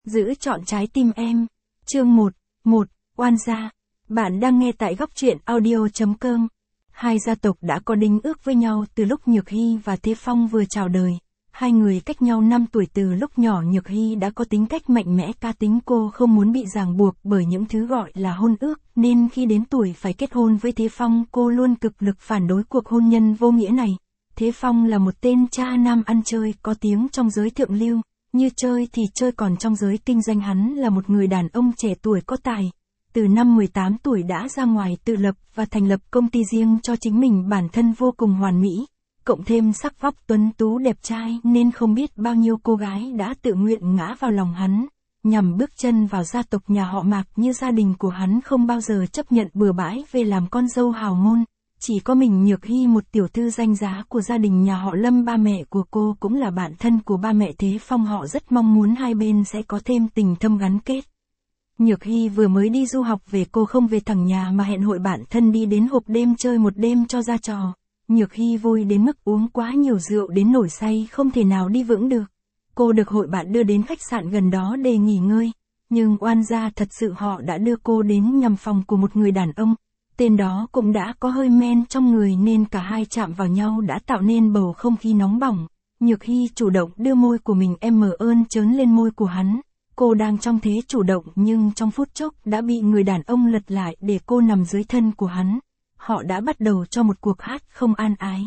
Giữ trọn trái tim em. Chương 1. Oan gia. Bạn đang nghe tại góc truyện audio.com. Hai gia tộc đã có đính ước với nhau từ lúc Nhược Hy và Thế Phong vừa chào đời. Hai người cách nhau 5 tuổi. Từ lúc nhỏ Nhược Hy đã có tính cách mạnh mẽ, cá tính. Cô không muốn bị ràng buộc bởi những thứ gọi là hôn ước, nên khi đến tuổi phải kết hôn với Thế Phong, cô luôn cực lực phản đối cuộc hôn nhân vô nghĩa này. Thế Phong là một tên cha nam ăn chơi, có tiếng trong giới thượng lưu. Như chơi thì chơi, còn trong giới kinh doanh hắn là một người đàn ông trẻ tuổi có tài. Từ năm 18 tuổi đã ra ngoài tự lập và thành lập công ty riêng cho chính mình. Bản thân vô cùng hoàn mỹ, cộng thêm sắc vóc tuấn tú đẹp trai nên không biết bao nhiêu cô gái đã tự nguyện ngã vào lòng hắn, nhằm bước chân vào gia tộc nhà họ Mạc. Như gia đình của hắn không bao giờ chấp nhận bừa bãi về làm con dâu hào môn. Chỉ có mình Nhược Hy, một tiểu thư danh giá của gia đình nhà họ Lâm. Ba mẹ của cô cũng là bạn thân của ba mẹ Thế Phong. Họ rất mong muốn hai bên sẽ có thêm tình thâm gắn kết. Nhược Hy vừa mới đi du học về, cô không về thẳng nhà mà hẹn hội bạn thân đi đến hộp đêm chơi một đêm cho ra trò. Nhược Hy vui đến mức uống quá nhiều rượu đến nổi say không thể nào đi vững được. Cô được hội bạn đưa đến khách sạn gần đó để nghỉ ngơi. Nhưng oan gia thật sự, họ đã đưa cô đến nhầm phòng của một người đàn ông. Tên đó cũng đã có hơi men trong người nên cả hai chạm vào nhau đã tạo nên bầu không khí nóng bỏng. Nhược Hy chủ động đưa môi của mình ơn trớn lên môi của hắn. Cô đang trong thế chủ động nhưng trong phút chốc đã bị người đàn ông lật lại để cô nằm dưới thân của hắn. Họ đã bắt đầu cho một cuộc hát không an ái.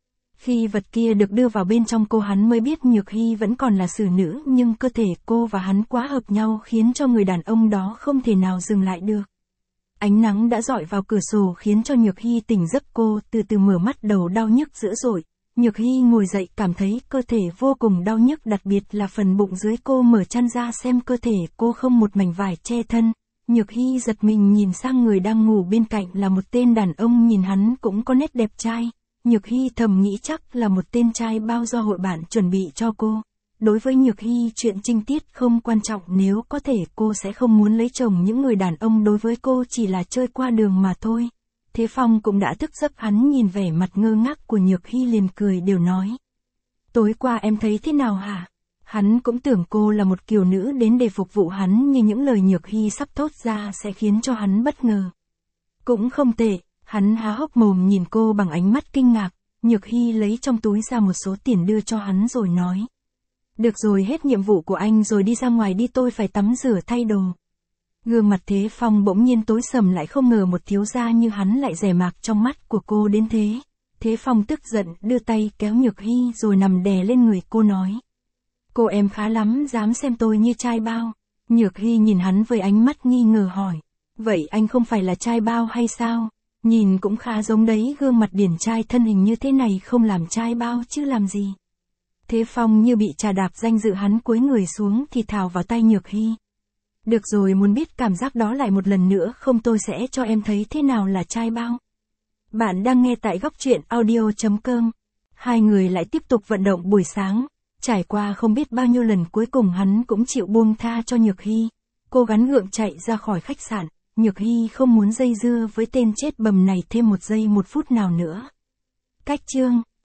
Khi vật kia được đưa vào bên trong cô, hắn mới biết Nhược Hy vẫn còn là xử nữ, nhưng cơ thể cô và hắn quá hợp nhau khiến cho người đàn ông đó không thể nào dừng lại được. Ánh nắng đã rọi vào cửa sổ khiến cho Nhược Hy tỉnh giấc. Cô từ từ mở mắt, đầu đau nhức dữ dội. Nhược Hy ngồi dậy, cảm thấy cơ thể vô cùng đau nhức, đặc biệt là phần bụng dưới. Cô mở chăn ra xem cơ thể cô không một mảnh vải che thân. Nhược Hy giật mình nhìn sang người đang ngủ bên cạnh là một tên đàn ông, nhìn hắn cũng có nét đẹp trai. Nhược Hy thầm nghĩ chắc là một tên trai bao do hội bạn chuẩn bị cho cô. Đối với Nhược Hy, chuyện trinh tiết không quan trọng, nếu có thể cô sẽ không muốn lấy chồng. Những người đàn ông đối với cô chỉ là chơi qua đường mà thôi. Thế Phong cũng đã thức giấc, hắn nhìn vẻ mặt ngơ ngác của Nhược Hy liền cười đều nói. Tối qua em thấy thế nào hả? Hắn cũng tưởng cô là một kiều nữ đến để phục vụ hắn, nhưng những lời Nhược Hy sắp thốt ra sẽ khiến cho hắn bất ngờ. Cũng không tệ, hắn há hốc mồm nhìn cô bằng ánh mắt kinh ngạc. Nhược Hy lấy trong túi ra một số tiền đưa cho hắn rồi nói. Được rồi, hết nhiệm vụ của anh rồi, đi ra ngoài đi, tôi phải tắm rửa thay đồ. Gương mặt Thế Phong bỗng nhiên tối sầm lại, không ngờ một thiếu gia như hắn lại rẻ mạc trong mắt của cô đến thế. Thế Phong tức giận đưa tay kéo Nhược Hy rồi nằm đè lên người cô nói. Cô em khá lắm, dám xem tôi như trai bao. Nhược Hy nhìn hắn với ánh mắt nghi ngờ hỏi. Vậy anh không phải là trai bao hay sao? Nhìn cũng khá giống đấy, gương mặt điển trai, thân hình như thế này không làm trai bao chứ làm gì. Thế Phong như bị trà đạp danh dự, hắn cúi người xuống thì thào vào tay Nhược Hy. Được rồi, muốn biết cảm giác đó lại một lần nữa không, tôi sẽ cho em thấy thế nào là trai bao. Bạn đang nghe tại góc truyện audio.com. Hai người lại tiếp tục vận động buổi sáng. Trải qua không biết bao nhiêu lần, cuối cùng hắn cũng chịu buông tha cho Nhược Hy. Cô gắng gượng chạy ra khỏi khách sạn. Nhược Hy không muốn dây dưa với tên chết bầm này thêm một giây một phút nào nữa. Cách chương